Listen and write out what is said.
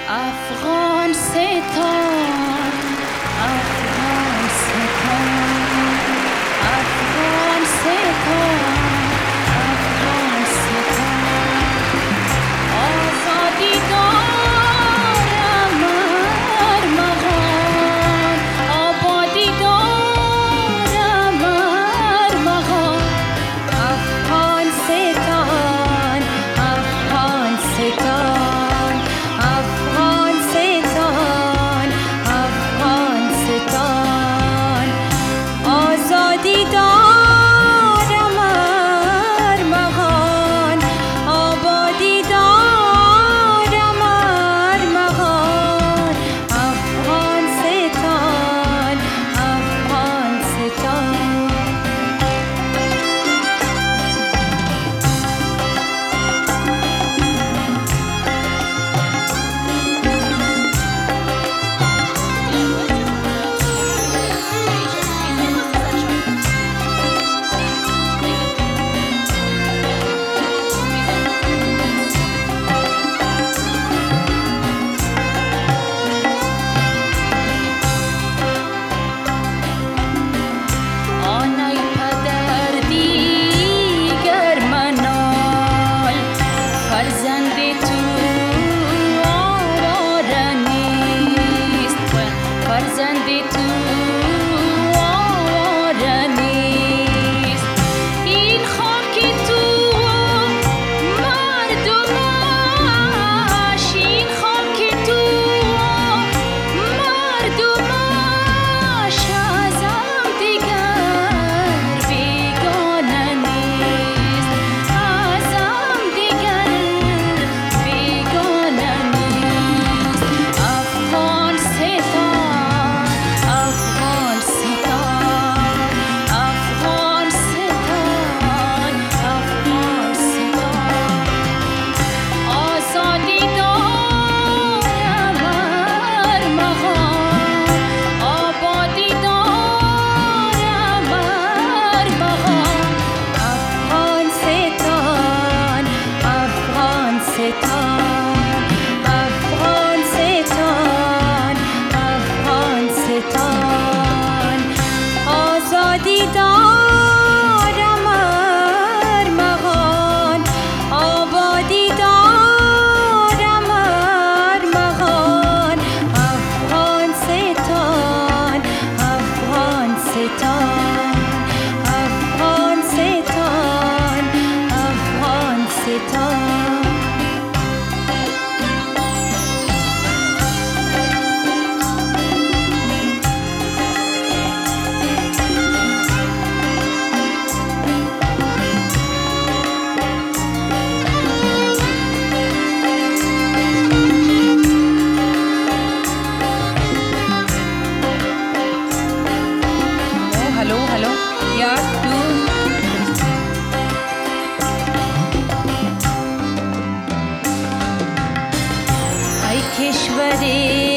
افغانستان افغانستان افغانستان افغانستان آزادی دارم ارمغان آبادی دارم ارمغان افغانستان افغانستان افغانستان افغانستان آزادی دارم ارمغان آبادی دارم ارمغان افغانستان افغانستان آنای پدر دیگر منال فرزند تو آواره نیست فرزند تو آواره نیست این خاک تو مردمش این خاک تو مردمش ازم دیگر بیگانه نیست ازم دیگر بیگانه نیست افغانستان افغانستان افغانستان افغانستان آزادی دارم ارمغان آبادی دارم ارمغان افغانستان افغانستان افغانستان افغانستان آزادی دارم ارمغان آبادی دارم ارمغان افغانستان افغانستان افغانستان افغانستان هلو یا تو ای کشور